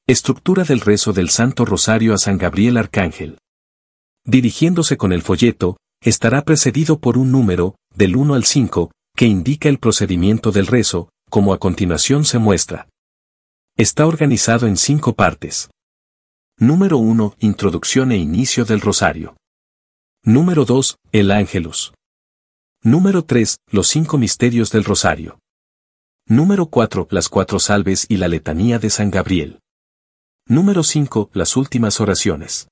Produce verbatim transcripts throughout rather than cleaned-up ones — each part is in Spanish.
Estructura del rezo del Santo Rosario a San Gabriel Arcángel. Dirigiéndose con el folleto, estará precedido por un número, del uno al cinco, que indica el procedimiento del rezo, como a continuación se muestra. Está organizado en cinco partes. Número uno. Introducción e inicio del Rosario. Número dos. El Ángelus. Número tres. Los cinco misterios del Rosario. Número cuatro. Las cuatro salves y la letanía de San Gabriel. Número cinco. Las últimas oraciones.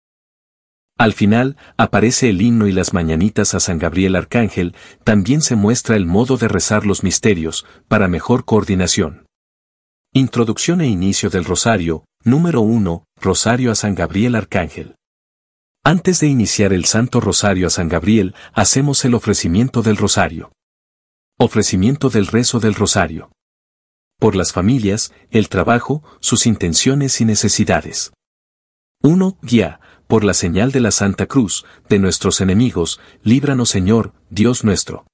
Al final, aparece el himno y las mañanitas a San Gabriel Arcángel, también se muestra el modo de rezar los misterios, para mejor coordinación. Introducción e inicio del Rosario. Número uno. Rosario a San Gabriel Arcángel. Antes de iniciar el Santo Rosario a San Gabriel, hacemos el ofrecimiento del Rosario. Ofrecimiento del rezo del Rosario. Por las familias, el trabajo, sus intenciones y necesidades. uno. Guía, por la señal de la Santa Cruz, de nuestros enemigos, líbranos Señor, Dios nuestro.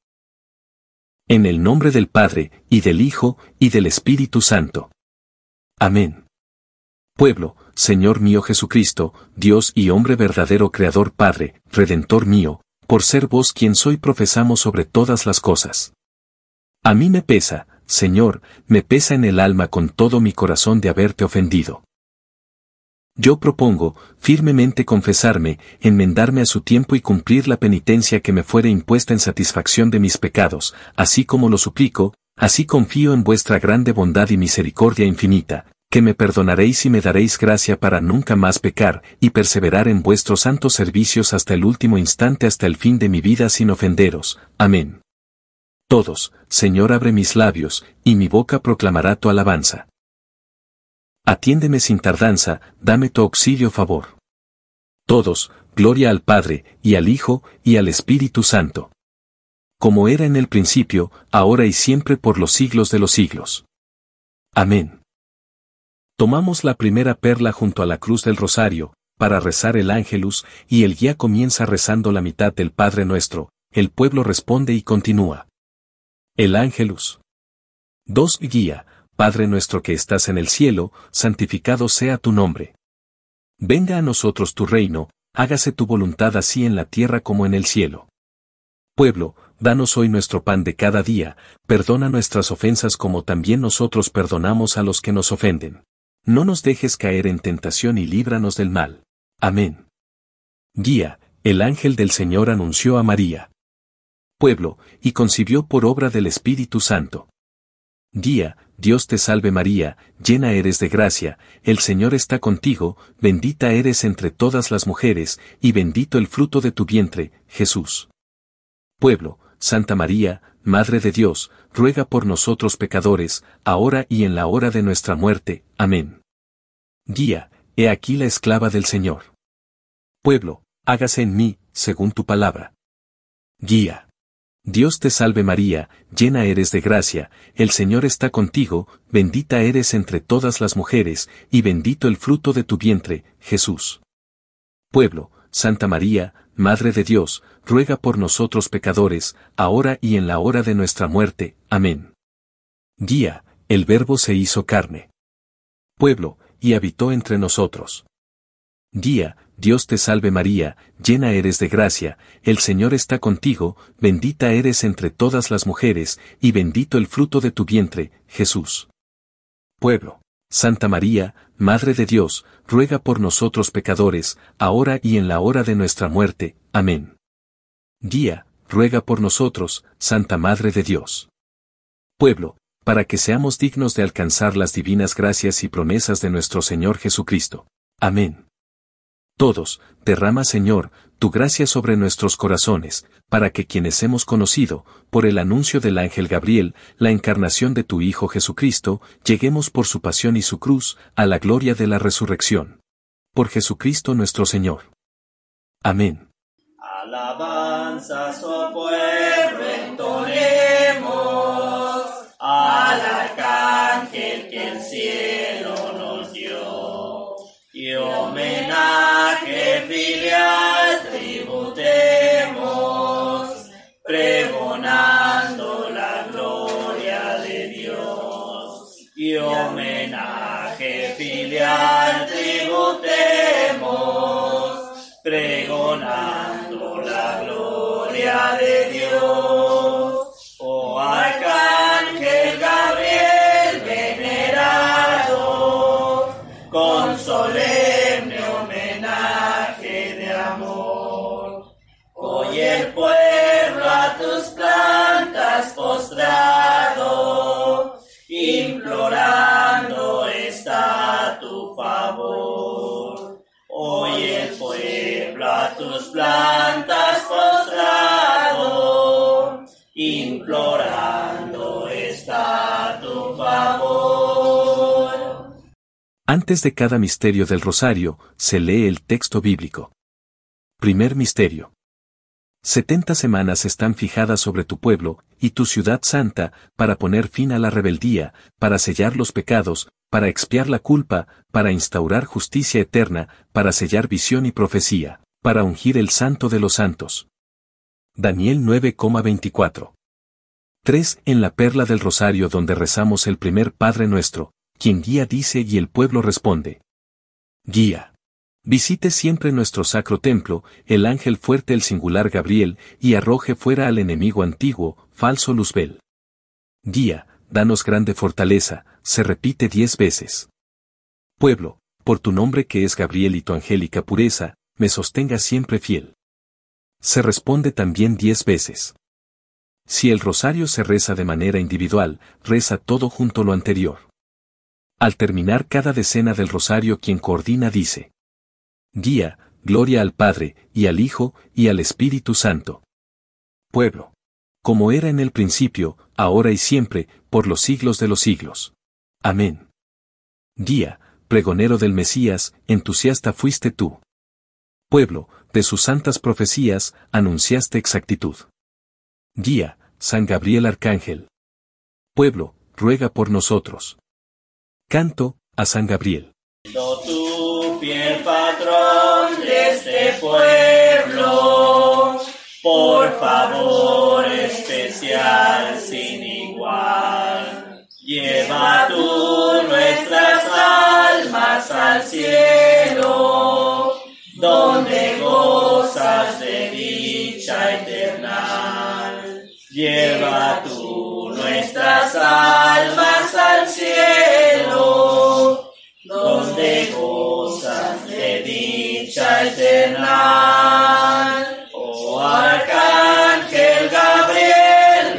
En el nombre del Padre, y del Hijo, y del Espíritu Santo. Amén. Pueblo, Señor mío Jesucristo, Dios y hombre verdadero Creador Padre, Redentor mío, por ser vos quien soy profesamos sobre todas las cosas. A mí me pesa, Señor, me pesa en el alma con todo mi corazón de haberte ofendido. Yo propongo, firmemente confesarme, enmendarme a su tiempo y cumplir la penitencia que me fuere impuesta en satisfacción de mis pecados, así como lo suplico, así confío en vuestra grande bondad y misericordia infinita, que me perdonaréis y me daréis gracia para nunca más pecar, y perseverar en vuestros santos servicios hasta el último instante hasta el fin de mi vida sin ofenderos. Amén. Todos, Señor abre mis labios, y mi boca proclamará tu alabanza. Atiéndeme sin tardanza, dame tu auxilio favor. Todos, gloria al Padre, y al Hijo, y al Espíritu Santo. Como era en el principio, ahora y siempre por los siglos de los siglos. Amén. Tomamos la primera perla junto a la cruz del Rosario, para rezar el Ángelus, y el guía comienza rezando la mitad del Padre Nuestro, el pueblo responde y continúa. El Ángelus. dos. Guía. Padre nuestro que estás en el cielo, santificado sea tu nombre. Venga a nosotros tu reino, hágase tu voluntad así en la tierra como en el cielo. Pueblo, danos hoy nuestro pan de cada día, perdona nuestras ofensas como también nosotros perdonamos a los que nos ofenden. No nos dejes caer en tentación y líbranos del mal. Amén. Guía, el ángel del Señor anunció a María. Pueblo, y concibió por obra del Espíritu Santo. Guía, Dios te salve María, llena eres de gracia, el Señor está contigo, bendita eres entre todas las mujeres, y bendito el fruto de tu vientre, Jesús. Pueblo, Santa María, Madre de Dios, ruega por nosotros pecadores, ahora y en la hora de nuestra muerte. Amén. Guía, he aquí la esclava del Señor. Pueblo, hágase en mí, según tu palabra. Guía. Dios te salve María, llena eres de gracia, el Señor está contigo, bendita eres entre todas las mujeres, y bendito el fruto de tu vientre, Jesús. Pueblo, Santa María, Madre de Dios, ruega por nosotros pecadores, ahora y en la hora de nuestra muerte. Amén. Guía, el Verbo se hizo carne. Pueblo, y habitó entre nosotros. Guía, Dios te salve María, llena eres de gracia, el Señor está contigo, bendita eres entre todas las mujeres, y bendito el fruto de tu vientre, Jesús. Pueblo, Santa María, Madre de Dios, ruega por nosotros pecadores, ahora y en la hora de nuestra muerte. Amén. Guía, ruega por nosotros, Santa Madre de Dios. Pueblo, para que seamos dignos de alcanzar las divinas gracias y promesas de nuestro Señor Jesucristo. Amén. Todos, derrama Señor, tu gracia sobre nuestros corazones, para que quienes hemos conocido, por el anuncio del ángel Gabriel, la encarnación de tu Hijo Jesucristo, lleguemos por su pasión y su cruz, a la gloria de la resurrección. Por Jesucristo nuestro Señor. Amén. Alabanzas, oh pueblo, entonemos al arcángel que el cielo nos dio, y homenaje filial tributemos, pregonando la gloria de Dios, y homenaje filial con solemne homenaje de amor. Hoy el pueblo a tus plantas postrado, implorando está tu favor. Hoy el pueblo a tus plantas postrado, implorando está tu favor. Antes de cada misterio del rosario, se lee el texto bíblico. Primer misterio. Setenta semanas están fijadas sobre tu pueblo y tu ciudad santa, para poner fin a la rebeldía, para sellar los pecados, para expiar la culpa, para instaurar justicia eterna, para sellar visión y profecía, para ungir el santo de los santos. Daniel nueve veinticuatro. tres. En la perla del rosario donde rezamos el primer Padre Nuestro, quien guía dice y el pueblo responde. Guía. Visite siempre nuestro sacro templo, el ángel fuerte el singular Gabriel, y arroje fuera al enemigo antiguo, falso Luzbel. Guía, danos grande fortaleza, se repite diez veces. Pueblo, por tu nombre que es Gabriel y tu angélica pureza, me sostenga siempre fiel. Se responde también diez veces. Si el rosario se reza de manera individual, reza todo junto lo anterior. Al terminar cada decena del rosario quien coordina dice. Guía, gloria al Padre, y al Hijo, y al Espíritu Santo. Pueblo. Como era en el principio, ahora y siempre, por los siglos de los siglos. Amén. Guía, pregonero del Mesías, entusiasta fuiste tú. Pueblo, de sus santas profecías, anunciaste exactitud. Guía, San Gabriel Arcángel. Pueblo, ruega por nosotros. Canto, a San Gabriel. Tu fiel patrón de este pueblo, por favor especial sin igual, lleva tú nuestras almas al cielo, donde gozas de dicha eternal. Lleva tú nuestras almas al cielo, donde gozas de dicha eternal. Oh Arcángel Gabriel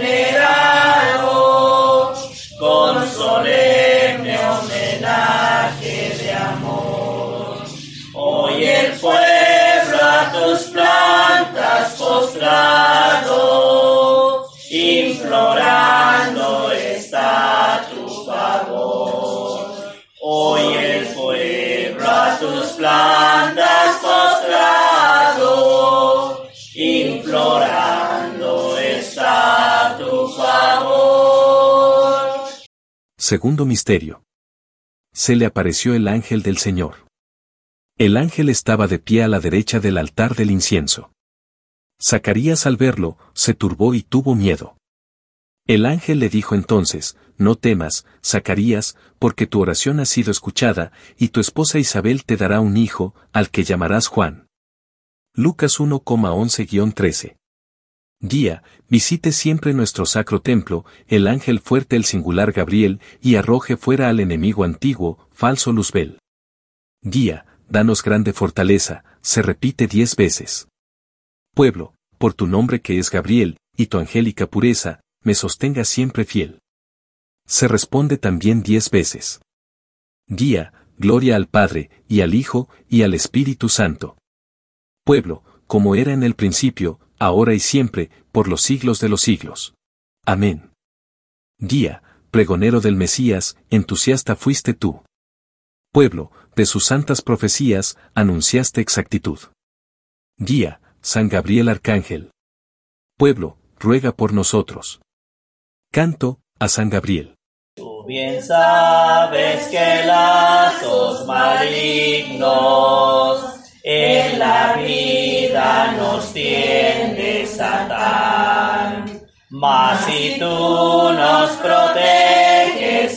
venerado, con solemne homenaje de amor, hoy el pueblo a tus plantas postrado, implorando está tu favor. Hoy el pueblo a tus plantas postrado, implorando está tu favor. Segundo misterio. Se le apareció el ángel del Señor. El ángel estaba de pie a la derecha del altar del incienso. Zacarías al verlo, se turbó y tuvo miedo. El ángel le dijo entonces, no temas, Zacarías, porque tu oración ha sido escuchada, y tu esposa Isabel te dará un hijo, al que llamarás Juan. Lucas uno once trece. Guía, visite siempre nuestro sacro templo, el ángel fuerte el singular Gabriel, y arroje fuera al enemigo antiguo, falso Luzbel. Guía, danos grande fortaleza, se repite diez veces. Pueblo, por tu nombre que es Gabriel, y tu angélica pureza, me sostenga siempre fiel. Se responde también diez veces. Guía, gloria al Padre, y al Hijo, y al Espíritu Santo. Pueblo, como era en el principio, ahora y siempre, por los siglos de los siglos. Amén. Guía, pregonero del Mesías, entusiasta fuiste tú. Pueblo, de sus santas profecías, anunciaste exactitud. Guía, San Gabriel Arcángel. Pueblo, ruega por nosotros. Canto, a San Gabriel. Tú bien sabes que lazos malignos en la vida nos tiende Satán, mas si tú nos proteges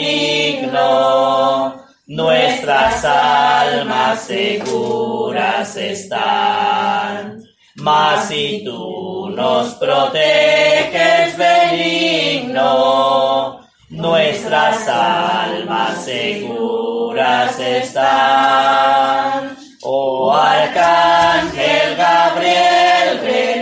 benigno, nuestras almas seguras están. Mas si tú nos proteges benigno, nuestras almas seguras están. Oh Arcángel Gabriel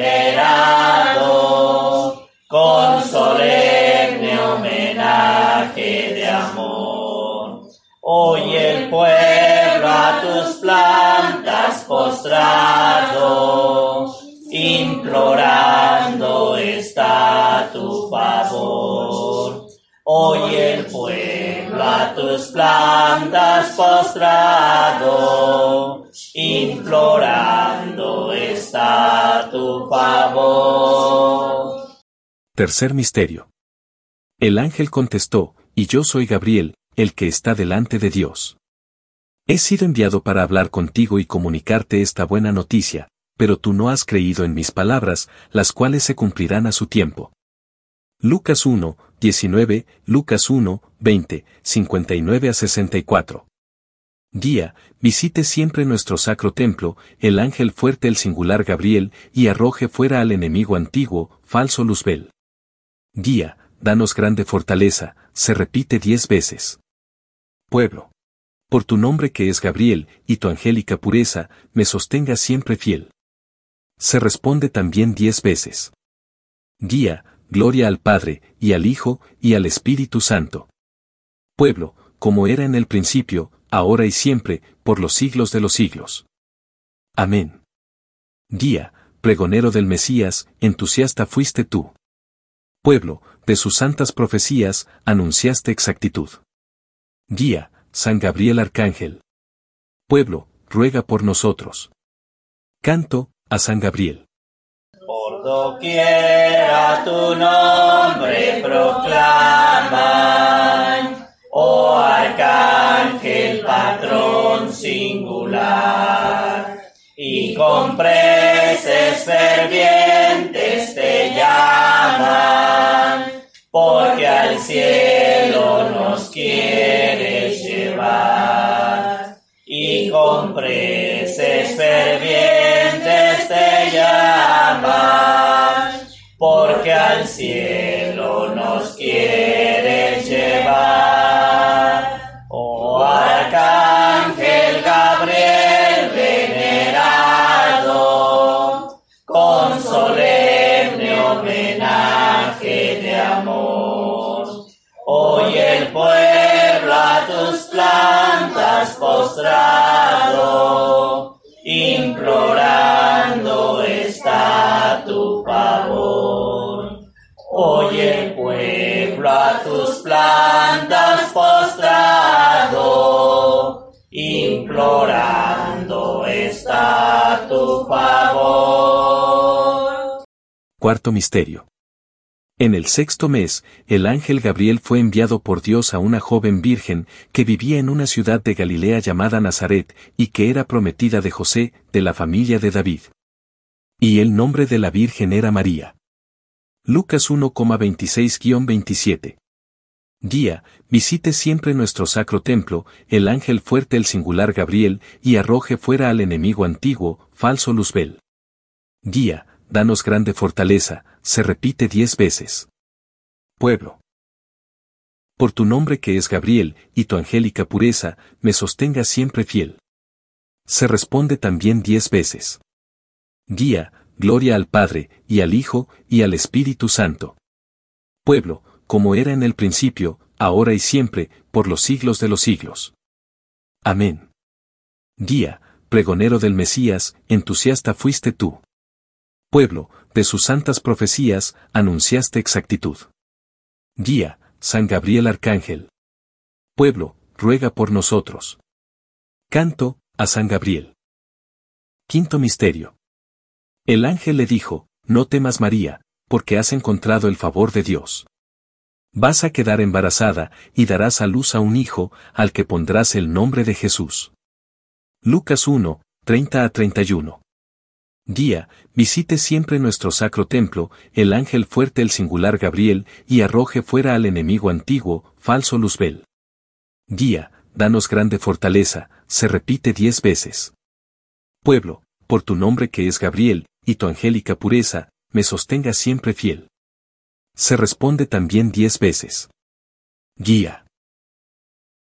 venerado, con solemne homenaje de amor. Hoy el pueblo a tus plantas postrado, implorando está tu favor. Hoy el pueblo a tus plantas postrado, implorando está tu favor. Tercer misterio. El ángel contestó, y yo soy Gabriel, el que está delante de Dios. He sido enviado para hablar contigo y comunicarte esta buena noticia, pero tú no has creído en mis palabras, las cuales se cumplirán a su tiempo. Lucas uno, diecinueve, Lucas uno, veinte, cincuenta y nueve a sesenta y cuatro. Día, visite siempre nuestro sacro templo, el ángel fuerte el singular Gabriel, y arroje fuera al enemigo antiguo, falso Luzbel. Día, danos grande fortaleza, se repite diez veces. Pueblo. Por tu nombre que es Gabriel, y tu angélica pureza, me sostenga siempre fiel. Se responde también diez veces. Día, gloria al Padre, y al Hijo, y al Espíritu Santo. Pueblo, como era en el principio, ahora y siempre, por los siglos de los siglos. Amén. Día, pregonero del Mesías, entusiasta fuiste tú. Pueblo, de sus santas profecías, anunciaste exactitud. Día, San Gabriel Arcángel. Pueblo, ruega por nosotros. Canto, a San Gabriel. Por doquiera tu nombre proclaman, oh Arcángel patrón singular, y con preces fervientes te llaman, porque al cielo nos quieres llevar, y con preces fervientes te llaman, porque al cielo nos quieres llevar. Oh Arcángel Gabriel venerado, con solemne homenaje de amor, hoy el pueblo a tus plantas postrado, implorando está tu favor. Hoy el pueblo a tus plantas postrado, implorando está tu favor. Cuarto misterio. En el sexto mes, el ángel Gabriel fue enviado por Dios a una joven virgen que vivía en una ciudad de Galilea llamada Nazaret y que era prometida de José, de la familia de David. Y el nombre de la virgen era María. Lucas uno, veintiséis a veintisiete. Día, visite siempre nuestro sacro templo, el ángel fuerte el singular Gabriel, y arroje fuera al enemigo antiguo, falso Luzbel. Día, danos grande fortaleza, se repite diez veces. Pueblo. Por tu nombre que es Gabriel, y tu angélica pureza, me sostenga siempre fiel. Se responde también diez veces. Día, gloria al Padre, y al Hijo, y al Espíritu Santo. Pueblo, como era en el principio, ahora y siempre, por los siglos de los siglos. Amén. Día, pregonero del Mesías, entusiasta fuiste tú. Pueblo, de sus santas profecías, anunciaste exactitud. Día, San Gabriel Arcángel. Pueblo, ruega por nosotros. Canto, a San Gabriel. Quinto misterio. El ángel le dijo, no temas María, porque has encontrado el favor de Dios. Vas a quedar embarazada, y darás a luz a un hijo, al que pondrás el nombre de Jesús. Lucas uno, treinta a treinta y uno. Día, visite siempre nuestro sacro templo, el ángel fuerte el singular Gabriel, y arroje fuera al enemigo antiguo, falso Luzbel. Día, danos grande fortaleza, se repite diez veces. Pueblo, por tu nombre que es Gabriel, y tu angélica pureza, me sostenga siempre fiel. Se responde también diez veces. Guía.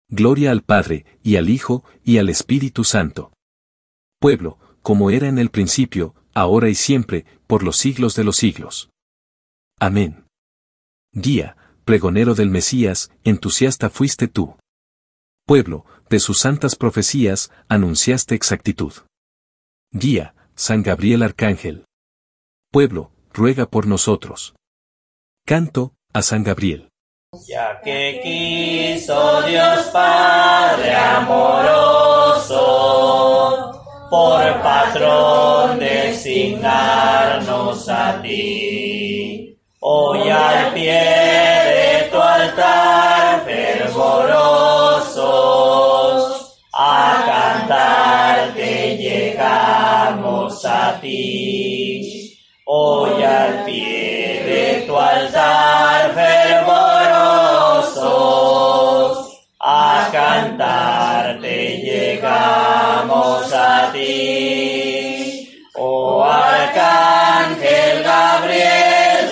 Gloria al Padre, y al Hijo, y al Espíritu Santo. Pueblo, como era en el principio, ahora y siempre, por los siglos de los siglos. Amén. Guía, pregonero del Mesías, entusiasta fuiste tú. Pueblo, de sus santas profecías, anunciaste exactitud. Guía, San Gabriel Arcángel. Pueblo, ruega por nosotros. Canto, a San Gabriel. Ya que quiso Dios Padre amoroso, por patrón designarnos a ti, hoy al pie de tu altar fervorosos, a cantarte llegamos a ti, hoy al pie de tu altar fervorosos, a cantarte llegamos a ti, oh Arcángel Gabriel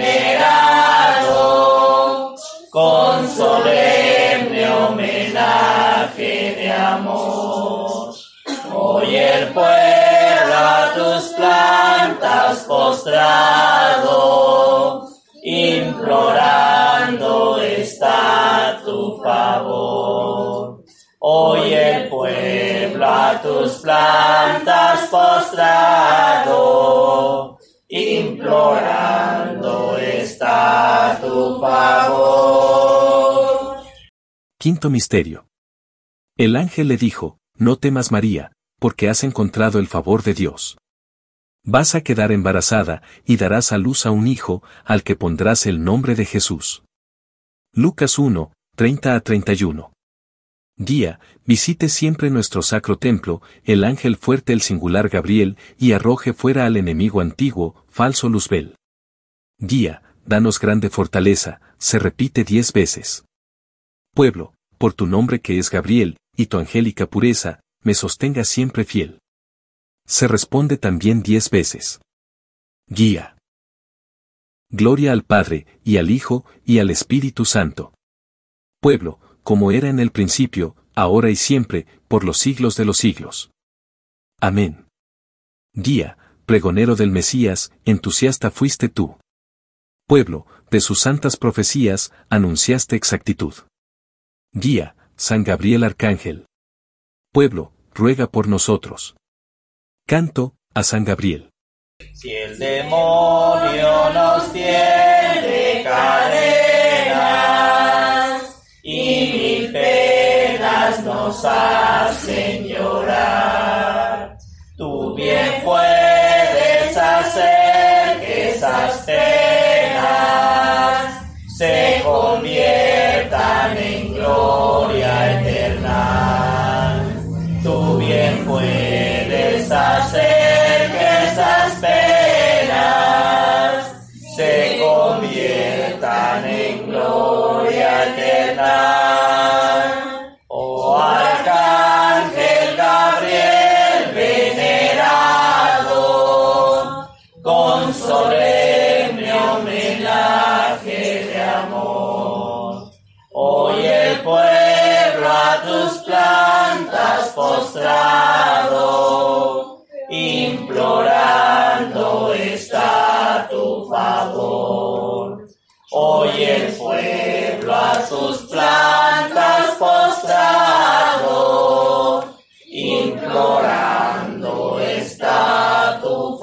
venerado, con solemne homenaje de amor, hoy el pueblo a tus plantas postrado, implorando está tu favor. Hoy el pueblo a tus plantas postrado, implorando está tu favor. Quinto misterio. El ángel le dijo, no temas María, porque has encontrado el favor de Dios. Vas a quedar embarazada y darás a luz a un hijo, al que pondrás el nombre de Jesús. Lucas uno, treinta a treinta y uno. Guía, visite siempre nuestro sacro templo, el ángel fuerte el singular Gabriel, y arroje fuera al enemigo antiguo, falso Luzbel. Guía, danos grande fortaleza, se repite diez veces. Pueblo, por tu nombre que es Gabriel, y tu angélica pureza, me sostenga siempre fiel. Se responde también diez veces. Guía. Gloria al Padre, y al Hijo, y al Espíritu Santo. Pueblo, como era en el principio, ahora y siempre, por los siglos de los siglos. Amén. Guía, pregonero del Mesías, entusiasta fuiste tú. Pueblo, de sus santas profecías, anunciaste exactitud. Guía, San Gabriel Arcángel. Pueblo, ruega por nosotros. Canto, a San Gabriel. Si el demonio nos tiene cadenas y mil penas nos hacen llorar, tú bien puedes hacer que esas penas se conviertan en gloria eterna. Tú bien puedes hacer que esas penas se conviertan en gloria eterna. Oh Arcángel Gabriel venerado, con solemne homenaje de amor, hoy el pueblo a tus plantas postrado, implorando está tu favor. Hoy el pueblo a tus plantas postrado, implorando está tu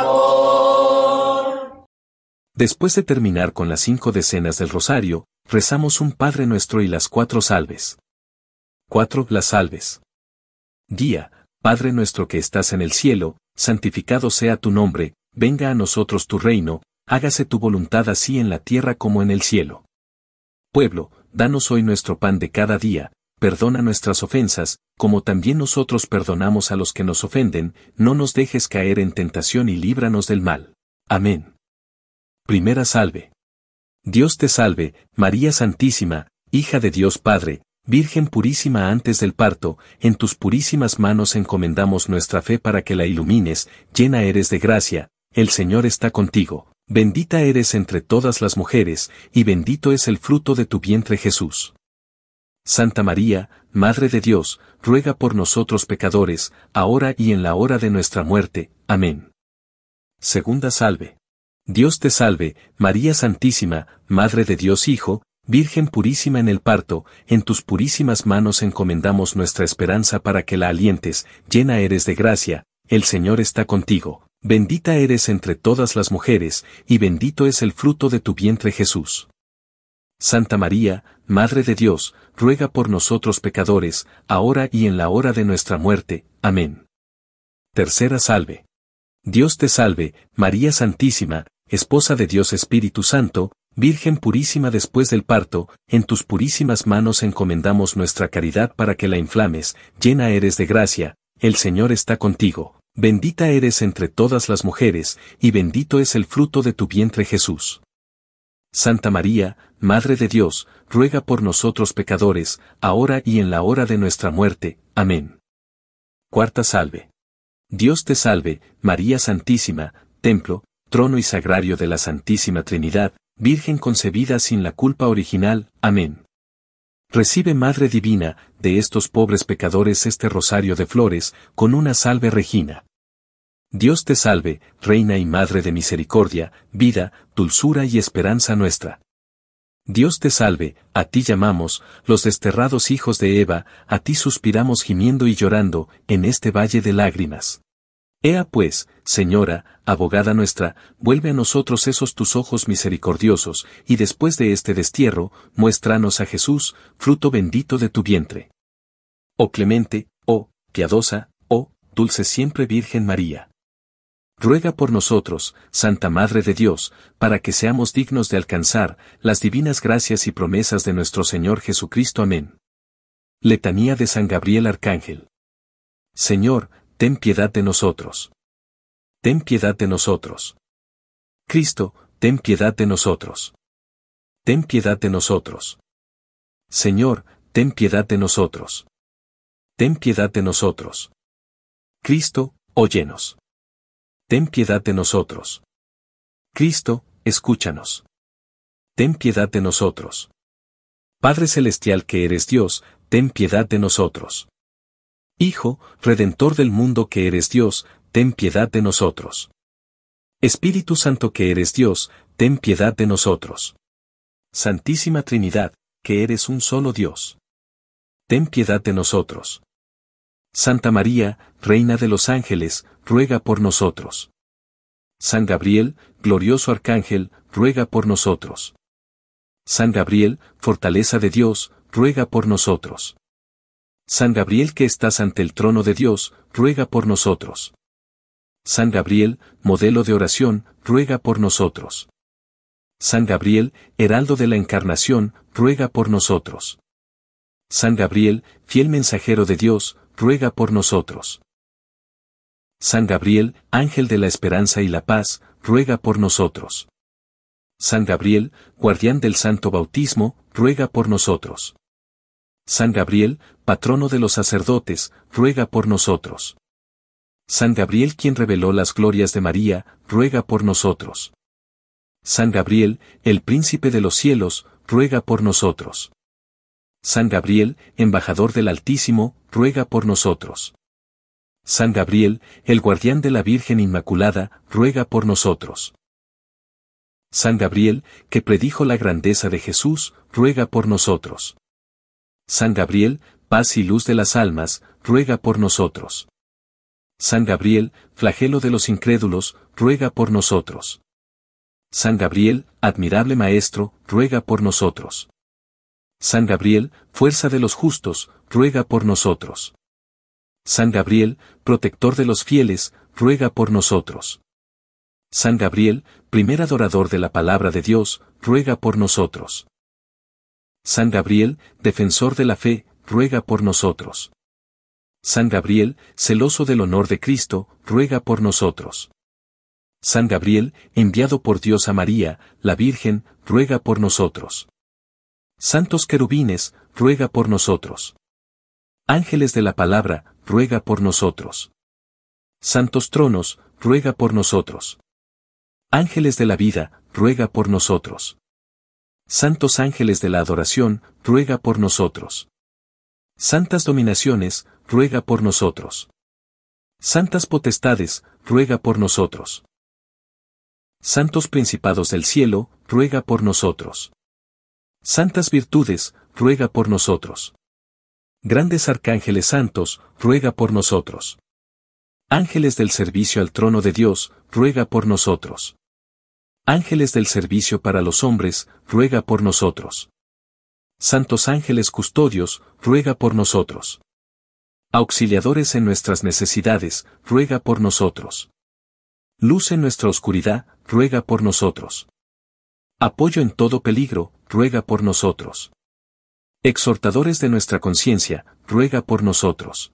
favor. Después de terminar con las cinco decenas del rosario, rezamos un Padre Nuestro y las cuatro salves. cuatro. Las salves. Guía, Padre nuestro que estás en el cielo, santificado sea tu nombre, venga a nosotros tu reino, hágase tu voluntad así en la tierra como en el cielo. Pueblo, danos hoy nuestro pan de cada día, perdona nuestras ofensas, como también nosotros perdonamos a los que nos ofenden, no nos dejes caer en tentación y líbranos del mal. Amén. Primera salve. Dios te salve, María Santísima, hija de Dios Padre, Virgen purísima antes del parto, en tus purísimas manos encomendamos nuestra fe para que la ilumines, llena eres de gracia, el Señor está contigo, bendita eres entre todas las mujeres, y bendito es el fruto de tu vientre Jesús. Santa María, Madre de Dios, ruega por nosotros pecadores, ahora y en la hora de nuestra muerte. Amén. Segunda salve. Dios te salve, María Santísima, Madre de Dios Hijo, Virgen purísima en el parto, en tus purísimas manos encomendamos nuestra esperanza para que la alientes, llena eres de gracia, el Señor está contigo, bendita eres entre todas las mujeres, y bendito es el fruto de tu vientre Jesús. Santa María, Madre de Dios, ruega por nosotros pecadores, ahora y en la hora de nuestra muerte. Amén. Tercera salve. Dios te salve, María Santísima, Esposa de Dios Espíritu Santo, Virgen purísima después del parto, en tus purísimas manos encomendamos nuestra caridad para que la inflames, llena eres de gracia, el Señor está contigo, bendita eres entre todas las mujeres, y bendito es el fruto de tu vientre Jesús. Santa María, Madre de Dios, ruega por nosotros pecadores, ahora y en la hora de nuestra muerte. Amén. Cuarta salve. Dios te salve, María Santísima, templo, trono y sagrario de la Santísima Trinidad, Virgen concebida sin la culpa original. Amén. Recibe, Madre Divina, de estos pobres pecadores este rosario de flores, con una salve Regina. Dios te salve, Reina y Madre de misericordia, vida, dulzura y esperanza nuestra. Dios te salve, a ti llamamos, los desterrados hijos de Eva, a ti suspiramos gimiendo y llorando, en este valle de lágrimas. Ea pues, Señora, abogada nuestra, vuelve a nosotros esos tus ojos misericordiosos, y después de este destierro, muéstranos a Jesús, fruto bendito de tu vientre. Oh clemente, oh piadosa, oh dulce siempre Virgen María. Ruega por nosotros, Santa Madre de Dios, para que seamos dignos de alcanzar las divinas gracias y promesas de nuestro Señor Jesucristo. Amén. Letanía de San Gabriel Arcángel. Señor, ten piedad de nosotros. Ten piedad de nosotros. Cristo, ten piedad de nosotros. Ten piedad de nosotros. Señor, ten piedad de nosotros. Ten piedad de nosotros. Cristo, óyenos. Ten piedad de nosotros. Cristo, escúchanos. Ten piedad de nosotros. Padre Celestial que eres Dios, ten piedad de nosotros. Hijo, Redentor del mundo que eres Dios, ten piedad de nosotros. Espíritu Santo que eres Dios, ten piedad de nosotros. Santísima Trinidad, que eres un solo Dios. Ten piedad de nosotros. Santa María, Reina de los ángeles, ruega por nosotros. San Gabriel, glorioso Arcángel, ruega por nosotros. San Gabriel, fortaleza de Dios, ruega por nosotros. San Gabriel que estás ante el trono de Dios, ruega por nosotros. San Gabriel, modelo de oración, ruega por nosotros. San Gabriel, heraldo de la Encarnación, ruega por nosotros. San Gabriel, fiel mensajero de Dios, ruega por nosotros. San Gabriel, ángel de la esperanza y la paz, ruega por nosotros. San Gabriel, guardián del santo bautismo, ruega por nosotros. San Gabriel, patrono de los sacerdotes, ruega por nosotros. San Gabriel quien reveló las glorias de María, ruega por nosotros. San Gabriel, el príncipe de los cielos, ruega por nosotros. San Gabriel, embajador del Altísimo, ruega por nosotros. San Gabriel, el guardián de la Virgen Inmaculada, ruega por nosotros. San Gabriel, que predijo la grandeza de Jesús, ruega por nosotros. San Gabriel, paz y luz de las almas, ruega por nosotros. San Gabriel, flagelo de los incrédulos, ruega por nosotros. San Gabriel, admirable Maestro, ruega por nosotros. San Gabriel, fuerza de los justos, ruega por nosotros. San Gabriel, protector de los fieles, ruega por nosotros. San Gabriel, primer adorador de la palabra de Dios, ruega por nosotros. San Gabriel, defensor de la fe, ruega por nosotros. San Gabriel, celoso del honor de Cristo, ruega por nosotros. San Gabriel, enviado por Dios a María, la Virgen, ruega por nosotros. Santos querubines, ruega por nosotros. Ángeles de la palabra, ruega por nosotros. Santos tronos, ruega por nosotros. Ángeles de la vida, ruega por nosotros. Santos ángeles de la adoración, ruega por nosotros. Santas dominaciones, ruega por nosotros. Santas potestades, ruega por nosotros. Santos principados del cielo, ruega por nosotros. Santas virtudes, ruega por nosotros. Grandes arcángeles santos, ruega por nosotros. Ángeles del servicio al trono de Dios, ruega por nosotros. Ángeles del servicio para los hombres, ruega por nosotros. Santos ángeles custodios, ruega por nosotros. Auxiliadores en nuestras necesidades, ruega por nosotros. Luz en nuestra oscuridad, ruega por nosotros. Apoyo en todo peligro, ruega por nosotros. Exhortadores de nuestra conciencia, ruega por nosotros.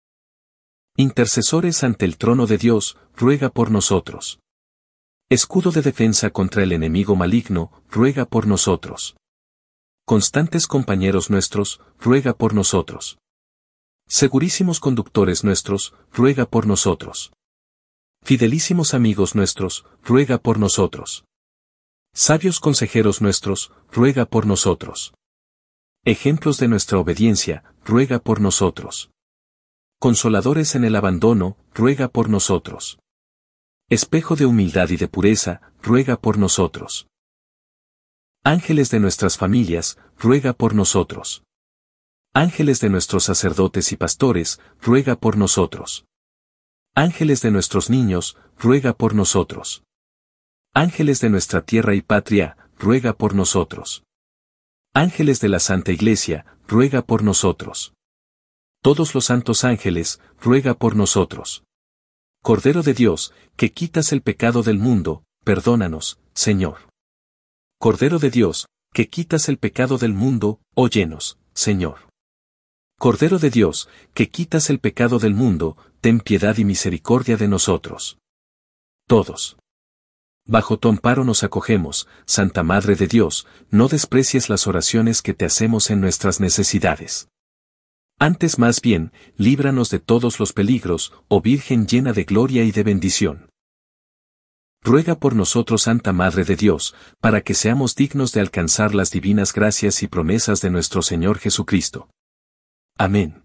Intercesores ante el trono de Dios, ruega por nosotros. Escudo de defensa contra el enemigo maligno, ruega por nosotros. Constantes compañeros nuestros, ruega por nosotros. Segurísimos conductores nuestros, ruega por nosotros. Fidelísimos amigos nuestros, ruega por nosotros. Sabios consejeros nuestros, ruega por nosotros. Ejemplos de nuestra obediencia, ruega por nosotros. Consoladores en el abandono, ruega por nosotros. Espejo de humildad y de pureza, ruega por nosotros. Ángeles de nuestras familias, ruega por nosotros. Ángeles de nuestros sacerdotes y pastores, ruega por nosotros. Ángeles de nuestros niños, ruega por nosotros. Ángeles de nuestra tierra y patria, ruega por nosotros. Ángeles de la Santa Iglesia, ruega por nosotros. Todos los santos ángeles, ruega por nosotros. Cordero de Dios, que quitas el pecado del mundo, perdónanos, Señor. Cordero de Dios, que quitas el pecado del mundo, óyenos, Señor. Cordero de Dios, que quitas el pecado del mundo, ten piedad y misericordia de nosotros. Todos. Bajo tu amparo nos acogemos, Santa Madre de Dios, no desprecies las oraciones que te hacemos en nuestras necesidades. Antes más bien, líbranos de todos los peligros, oh Virgen llena de gloria y de bendición. Ruega por nosotros, Santa Madre de Dios, para que seamos dignos de alcanzar las divinas gracias y promesas de nuestro Señor Jesucristo. Amén.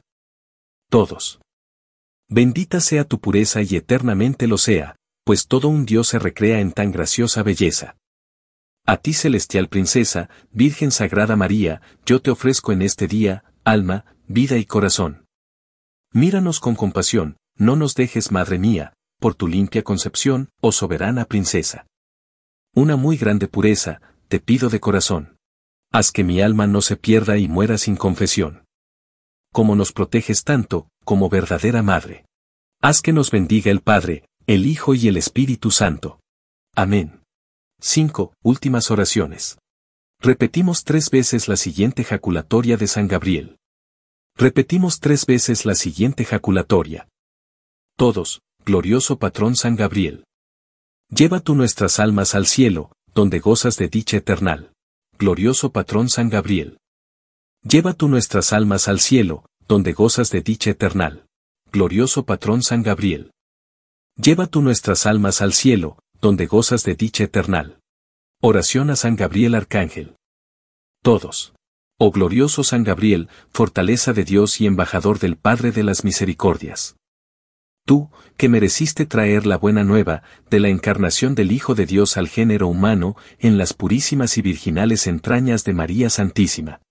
Todos. Bendita sea tu pureza y eternamente lo sea, pues todo un Dios se recrea en tan graciosa belleza. A ti, celestial princesa, Virgen Sagrada María, yo te ofrezco en este día, alma, vida y corazón. Míranos con compasión, no nos dejes, Madre mía, por tu limpia concepción, oh soberana princesa. Una muy grande pureza, te pido de corazón. Haz que mi alma no se pierda y muera sin confesión. Como nos proteges tanto, como verdadera Madre. Haz que nos bendiga el Padre, el Hijo y el Espíritu Santo. Amén. cinco. Últimas oraciones. Repetimos tres veces la siguiente jaculatoria de San Gabriel. Repetimos tres veces la siguiente jaculatoria. Todos, glorioso patrón San Gabriel. Lleva tú nuestras almas al cielo, donde gozas de dicha eternal. Glorioso patrón San Gabriel. Lleva tú nuestras almas al cielo, donde gozas de dicha eternal. Glorioso patrón San Gabriel. Lleva tú nuestras almas al cielo, donde gozas de dicha eternal. Oración a San Gabriel Arcángel. Todos. Oh glorioso San Gabriel, fortaleza de Dios y embajador del Padre de las Misericordias. Tú, que mereciste traer la buena nueva de la encarnación del Hijo de Dios al género humano en las purísimas y virginales entrañas de María Santísima.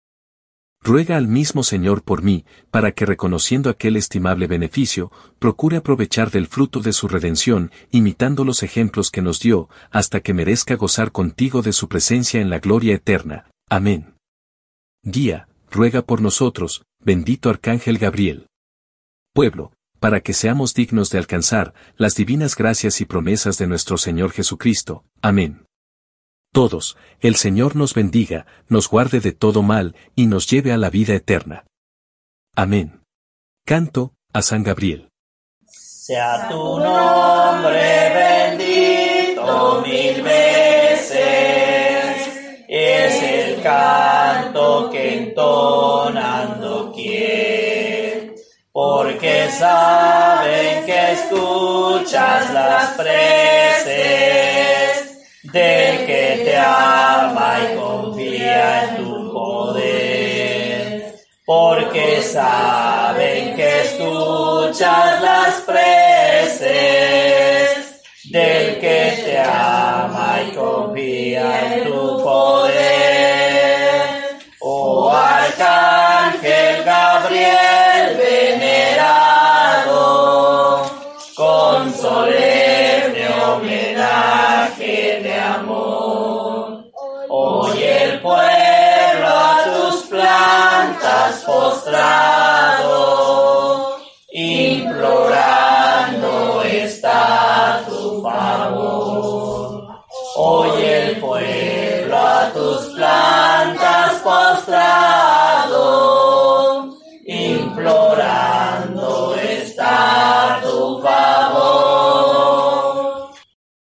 Ruega al mismo Señor por mí, para que reconociendo aquel estimable beneficio, procure aprovechar del fruto de su redención, imitando los ejemplos que nos dio, hasta que merezca gozar contigo de su presencia en la gloria eterna. Amén. Guía, ruega por nosotros, bendito Arcángel Gabriel. Pueblo, para que seamos dignos de alcanzar las divinas gracias y promesas de nuestro Señor Jesucristo. Amén. Todos, el Señor nos bendiga, nos guarde de todo mal, y nos lleve a la vida eterna. Amén. Canto, a San Gabriel. Sea tu nombre bendito mil veces, es el canto que entonando quiere, porque saben que escuchas las preces del que te ama y confía en tu poder, porque que saben que escuchas las preces del que te ama y confía en tu poder. Oh Arcángel Gabriel venerado, con solemne homenaje de amor, hoy el pueblo a tus plantas postrado, implorando está tu favor. Hoy el pueblo a tus plantas postrado, implorando